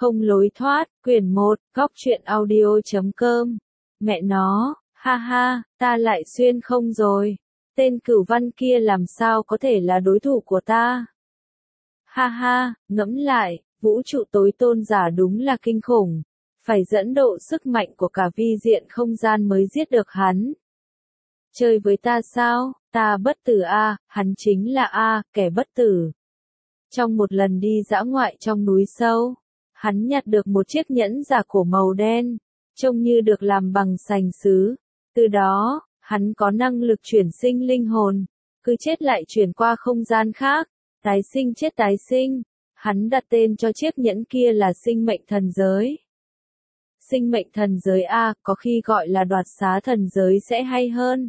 Không lối thoát, quyển 1, góc truyện audio.com. Mẹ nó, ha ha, ta lại xuyên không rồi. Tên Cửu Văn kia làm sao có thể là đối thủ của ta? Ha ha, ngẫm lại, vũ trụ tối tôn giả đúng là kinh khủng. Phải dẫn độ sức mạnh của cả vi diện không gian mới giết được hắn. Chơi với ta sao? Ta bất tử a, hắn chính là a, kẻ bất tử. Trong một lần đi dã ngoại trong núi sâu, hắn nhặt được một chiếc nhẫn giả cổ màu đen, trông như được làm bằng sành sứ. Từ đó, hắn có năng lực chuyển sinh linh hồn, cứ chết lại chuyển qua không gian khác, tái sinh chết tái sinh. Hắn đặt tên cho chiếc nhẫn kia là sinh mệnh thần giới. Sinh mệnh thần giới a, có khi gọi là đoạt xá thần giới sẽ hay hơn.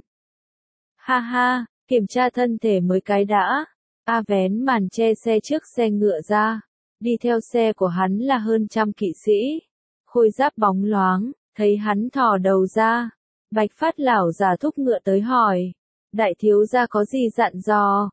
Ha ha, kiểm tra thân thể mới cái đã. A vén màn che xe trước xe ngựa ra. Đi theo xe của hắn là hơn 100 kỵ sĩ. Khôi giáp bóng loáng, thấy hắn thò đầu ra. Bạch Phát lão già thúc ngựa tới hỏi. Đại thiếu gia có gì dặn dò?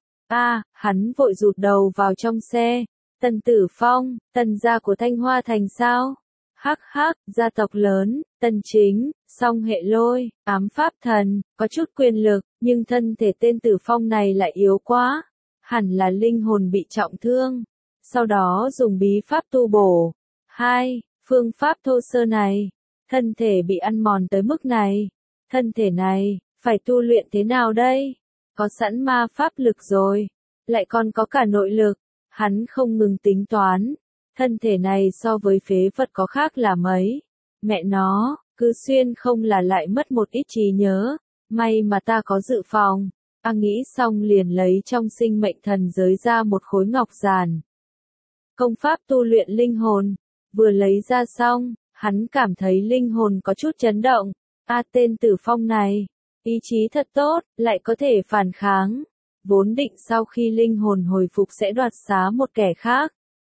Hắn vội rụt đầu vào trong xe. Tần Tử Phong, tần gia của Thanh Hoa Thành sao? Hắc hắc, gia tộc lớn, Tần Chính, song hệ lôi, ám pháp thần, có chút quyền lực, nhưng thân thể tên Tử Phong này lại yếu quá. Hẳn là linh hồn bị trọng thương. Sau đó dùng bí pháp tu bổ. 2. Phương pháp thô sơ này. Thân thể bị ăn mòn tới mức này. Thân thể này, phải tu luyện thế nào đây? Có sẵn ma pháp lực rồi. Lại còn có cả nội lực. Hắn không ngừng tính toán. Thân thể này so với phế vật có khác là mấy. Mẹ nó, cứ xuyên không là lại mất một ít trí nhớ. May mà ta có dự phòng. Nghĩ xong liền lấy trong sinh mệnh thần giới ra một khối ngọc giản. Công pháp tu luyện linh hồn. Vừa lấy ra xong, hắn cảm thấy linh hồn có chút chấn động. Tên Tử Phong này, ý chí thật tốt, lại có thể phản kháng. Vốn định sau khi linh hồn hồi phục sẽ đoạt xá một kẻ khác.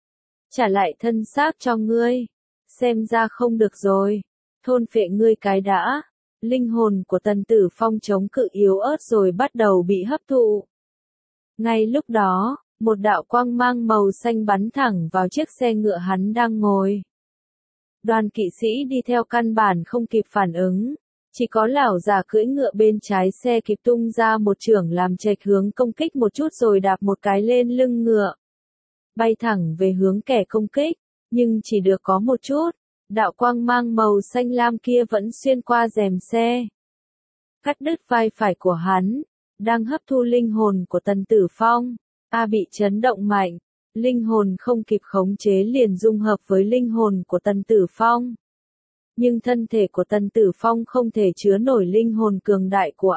Trả lại thân xác cho ngươi. Xem ra không được rồi. Thôn phệ ngươi cái đã. Linh hồn của Tần Tử Phong chống cự yếu ớt rồi bắt đầu bị hấp thụ. Ngay lúc đó, một đạo quang mang màu xanh bắn thẳng vào chiếc xe ngựa hắn đang ngồi. Đoàn kỵ sĩ đi theo căn bản không kịp phản ứng. Chỉ có lão già cưỡi ngựa bên trái xe kịp tung ra một chưởng làm chệch hướng công kích một chút rồi đạp một cái lên lưng ngựa. Bay thẳng về hướng kẻ công kích, nhưng chỉ được có một chút. Đạo quang mang màu xanh lam kia vẫn xuyên qua rèm xe. Cắt đứt vai phải của hắn, đang hấp thu linh hồn của Tần Tử Phong. Bị chấn động mạnh, linh hồn không kịp khống chế liền dung hợp với linh hồn của Tần Tử Phong. Nhưng thân thể của Tần Tử Phong không thể chứa nổi linh hồn cường đại của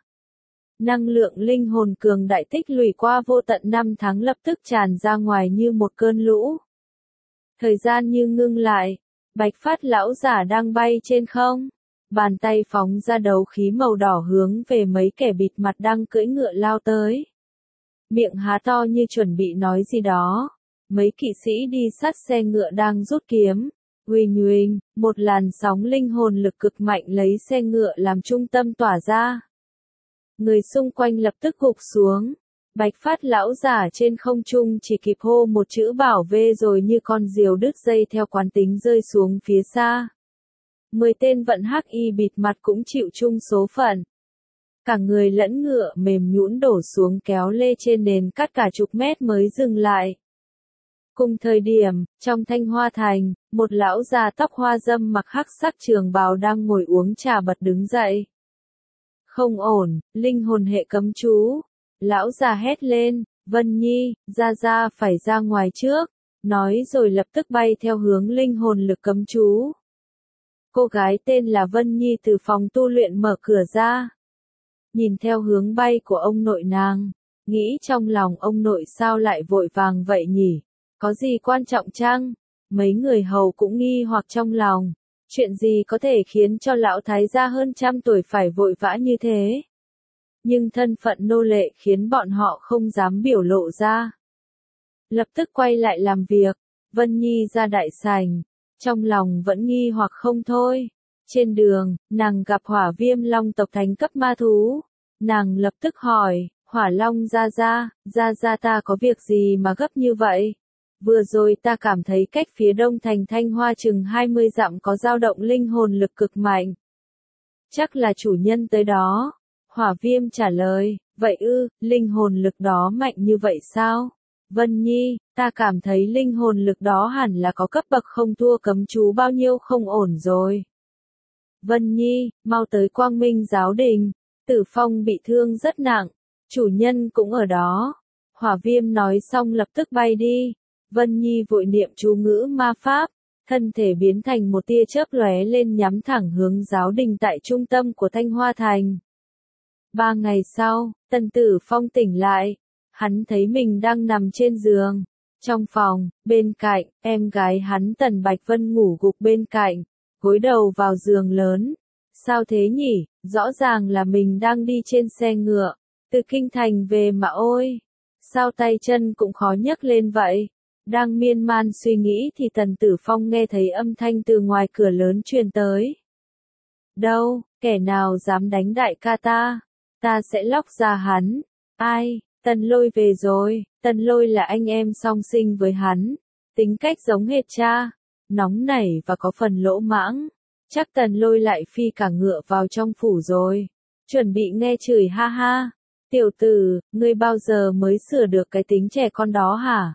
Năng lượng linh hồn cường đại tích lũy qua vô tận năm tháng lập tức tràn ra ngoài như một cơn lũ. Thời gian như ngưng lại. Bạch Phát lão giả đang bay trên không. Bàn tay phóng ra đấu khí màu đỏ hướng về mấy kẻ bịt mặt đang cưỡi ngựa lao tới. Miệng há to như chuẩn bị nói gì đó. Mấy kỵ sĩ đi sát xe ngựa đang rút kiếm. Uỳnh, một làn sóng linh hồn lực cực mạnh lấy xe ngựa làm trung tâm tỏa ra. Người xung quanh lập tức gục xuống. Bạch Phát lão giả trên không trung chỉ kịp hô một chữ bảo vệ rồi như con diều đứt dây theo quán tính rơi xuống phía xa. 10 tên vận hắc y bịt mặt cũng chịu chung số phận. Cả người lẫn ngựa mềm nhũn đổ xuống kéo lê trên nền cát cả chục mét mới dừng lại. Cùng thời điểm, trong Thanh Hoa Thành, một lão già tóc hoa râm mặc hắc sắc trường bào đang ngồi uống trà bật đứng dậy. Không ổn, linh hồn hệ cấm chú. Lão già hét lên, Vân Nhi, ra phải ra ngoài trước, nói rồi lập tức bay theo hướng linh hồn lực cấm chú. Cô gái tên là Vân Nhi từ phòng tu luyện mở cửa ra. Nhìn theo hướng bay của ông nội nàng, nghĩ trong lòng ông nội sao lại vội vàng vậy nhỉ, có gì quan trọng chăng? Mấy người hầu cũng nghi hoặc trong lòng, chuyện gì có thể khiến cho lão thái gia hơn 100 tuổi phải vội vã như thế? Nhưng thân phận nô lệ khiến bọn họ không dám biểu lộ ra. Lập tức quay lại làm việc, Vân Nhi ra đại sảnh, trong lòng vẫn nghi hoặc không thôi. Trên đường, nàng gặp Hỏa Viêm Long tộc thánh cấp ma thú. Nàng lập tức hỏi, Hỏa Long ra ta có việc gì mà gấp như vậy? Vừa rồi ta cảm thấy cách phía đông thành Thanh Hoa chừng 20 dặm có dao động linh hồn lực cực mạnh. Chắc là chủ nhân tới đó. Hỏa Viêm trả lời, vậy ư, linh hồn lực đó mạnh như vậy sao? Vân Nhi, ta cảm thấy linh hồn lực đó hẳn là có cấp bậc không thua cấm chú bao nhiêu không ổn rồi. Vân Nhi, mau tới Quang Minh giáo đình. Tử Phong bị thương rất nặng, chủ nhân cũng ở đó. Hỏa Viêm nói xong lập tức bay đi. Vân Nhi vội niệm chú ngữ ma pháp, thân thể biến thành một tia chớp lóe lên nhắm thẳng hướng giáo đình tại trung tâm của Thanh Hoa Thành. 3 ngày sau, Tần Tử Phong tỉnh lại, hắn thấy mình đang nằm trên giường. Trong phòng, bên cạnh, em gái hắn Tần Bạch Vân ngủ gục bên cạnh, gối đầu vào giường lớn. Sao thế nhỉ, rõ ràng là mình đang đi trên xe ngựa, từ kinh thành về mà ôi. Sao tay chân cũng khó nhấc lên vậy? Đang miên man suy nghĩ thì Tần Tử Phong nghe thấy âm thanh từ ngoài cửa lớn truyền tới. Đâu, kẻ nào dám đánh đại ca ta? Ta sẽ lóc ra hắn. Ai, Tần Lôi về rồi. Tần Lôi là anh em song sinh với hắn. Tính cách giống hệt cha. Nóng nảy và có phần lỗ mãng. Chắc Tần Lôi lại phi cả ngựa vào trong phủ rồi. Chuẩn bị nghe chửi ha ha. Tiểu tử, ngươi bao giờ mới sửa được cái tính trẻ con đó hả?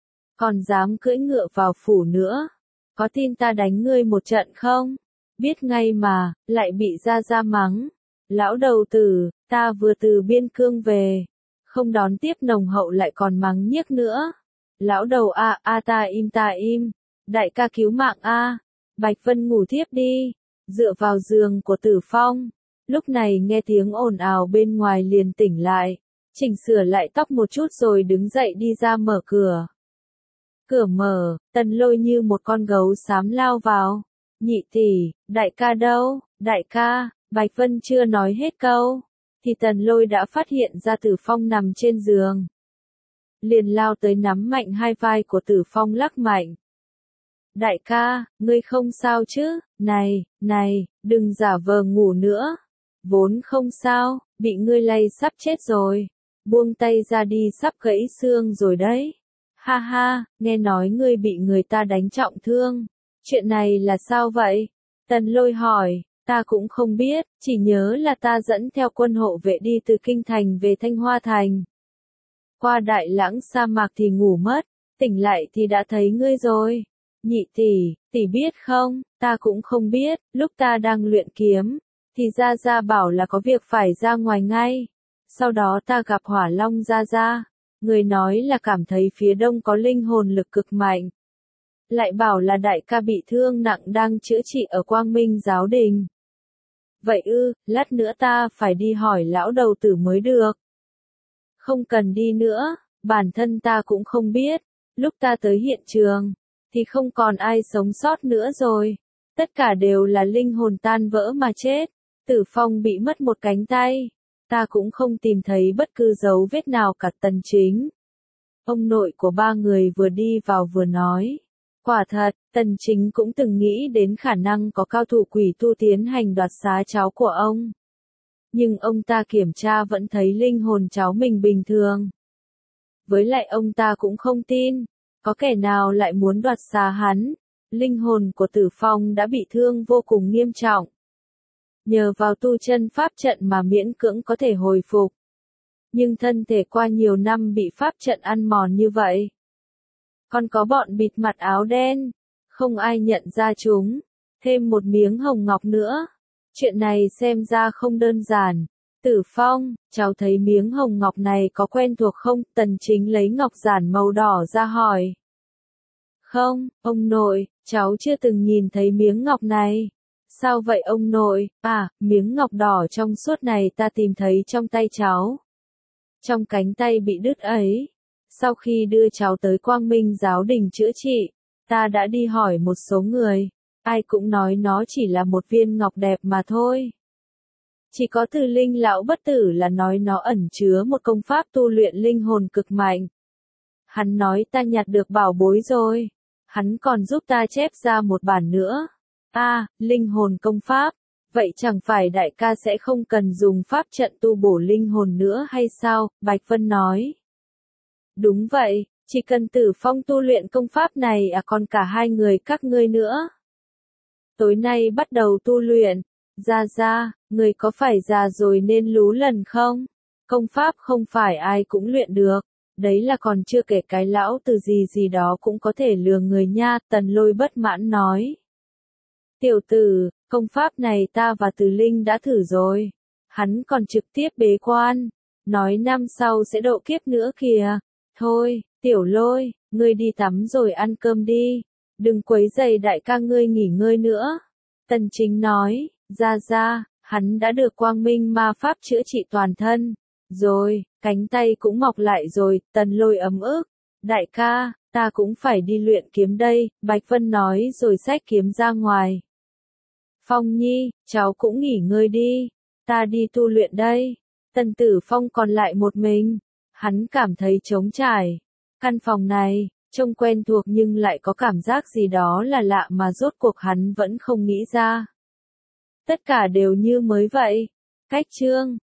Còn dám cưỡi ngựa vào phủ nữa. Có tin ta đánh ngươi một trận không? Biết ngay mà, lại bị ra mắng. Lão đầu tử, ta vừa từ biên cương về. Không đón tiếp nồng hậu lại còn mắng nhiếc nữa. Lão đầu ta im. Đại ca cứu mạng a. Bạch Vân ngủ thiếp đi. Dựa vào giường của Tử Phong. Lúc này nghe tiếng ồn ào bên ngoài liền tỉnh lại. Chỉnh sửa lại tóc một chút rồi đứng dậy đi ra mở cửa. Cửa mở, Tần Lôi như một con gấu xám lao vào. Nhị tỷ, đại ca đâu? Đại ca, Bạch Vân chưa nói hết câu, thì Tần Lôi đã phát hiện ra Tử Phong nằm trên giường. Liền lao tới nắm mạnh hai vai của Tử Phong lắc mạnh. Đại ca, ngươi không sao chứ? Này, đừng giả vờ ngủ nữa. Vốn không sao, bị ngươi lay sắp chết rồi. Buông tay ra đi sắp gãy xương rồi đấy. Ha ha, nghe nói ngươi bị người ta đánh trọng thương. Chuyện này là sao vậy? Tần Lôi hỏi, ta cũng không biết, chỉ nhớ là ta dẫn theo quân hộ vệ đi từ Kinh Thành về Thanh Hoa Thành. Qua Đại Lãng sa mạc thì ngủ mất, tỉnh lại thì đã thấy ngươi rồi. Nhị tỷ biết không, ta cũng không biết, lúc ta đang luyện kiếm, thì Gia bảo là có việc phải ra ngoài ngay. Sau đó ta gặp Hỏa Long Gia. Người nói là cảm thấy phía đông có linh hồn lực cực mạnh. Lại bảo là đại ca bị thương nặng đang chữa trị ở Quang Minh giáo đình. Vậy ư, lát nữa ta phải đi hỏi lão đầu tử mới được. Không cần đi nữa, bản thân ta cũng không biết. Lúc ta tới hiện trường, thì không còn ai sống sót nữa rồi. Tất cả đều là linh hồn tan vỡ mà chết. Tử Phong bị mất một cánh tay. Ta cũng không tìm thấy bất cứ dấu vết nào cả. Tần Chính. Ông nội của ba người vừa đi vào vừa nói. Quả thật, Tần Chính cũng từng nghĩ đến khả năng có cao thủ quỷ tu tiến hành đoạt xá cháu của ông. Nhưng ông ta kiểm tra vẫn thấy linh hồn cháu mình bình thường. Với lại ông ta cũng không tin, có kẻ nào lại muốn đoạt xá hắn. Linh hồn của Tử Phong đã bị thương vô cùng nghiêm trọng. Nhờ vào tu chân pháp trận mà miễn cưỡng có thể hồi phục. Nhưng thân thể qua nhiều năm bị pháp trận ăn mòn như vậy. Còn có bọn bịt mặt áo đen, không ai nhận ra chúng. Thêm một miếng hồng ngọc nữa. Chuyện này xem ra không đơn giản. Tử Phong, cháu thấy miếng hồng ngọc này có quen thuộc không? Tần Chính lấy ngọc giản màu đỏ ra hỏi. Không, ông nội, cháu chưa từng nhìn thấy miếng ngọc này. Sao vậy ông nội? Miếng ngọc đỏ trong suốt này ta tìm thấy trong tay cháu. Trong cánh tay bị đứt ấy. Sau khi đưa cháu tới Quang Minh giáo đình chữa trị, ta đã đi hỏi một số người. Ai cũng nói nó chỉ là một viên ngọc đẹp mà thôi. Chỉ có Từ Linh lão bất tử là nói nó ẩn chứa một công pháp tu luyện linh hồn cực mạnh. Hắn nói ta nhặt được bảo bối rồi. Hắn còn giúp ta chép ra một bản nữa. Linh hồn công pháp. Vậy chẳng phải đại ca sẽ không cần dùng pháp trận tu bổ linh hồn nữa hay sao? Bạch Vân nói. Đúng vậy, Chỉ cần Tử Phong tu luyện công pháp này còn cả hai người các ngươi nữa. Tối nay bắt đầu tu luyện. Ra, người có phải già rồi nên lú lần không? Công pháp không phải ai cũng luyện được. Đấy là còn chưa kể cái lão từ gì đó cũng có thể lừa người nha, Tần Lôi bất mãn nói. Tiểu tử, công pháp này ta và Từ Linh đã thử rồi. Hắn còn trực tiếp bế quan. Nói năm sau sẽ độ kiếp nữa kìa. Thôi, Tiểu Lôi, ngươi đi tắm rồi ăn cơm đi. Đừng quấy rầy đại ca ngươi nghỉ ngơi nữa. Tần Chính nói, ra, hắn đã được quang minh ma pháp chữa trị toàn thân. Rồi, cánh tay cũng mọc lại rồi, Tần Lôi ấm ức. Đại ca, ta cũng phải đi luyện kiếm đây, Bạch Vân nói rồi xách kiếm ra ngoài. Phong Nhi, cháu cũng nghỉ ngơi đi. Ta đi tu luyện đây. Tần Tử Phong còn lại một mình. Hắn cảm thấy trống trải. Căn phòng này, trông quen thuộc nhưng lại có cảm giác gì đó là lạ mà rốt cuộc hắn vẫn không nghĩ ra. Tất cả đều như mới vậy. Cách chương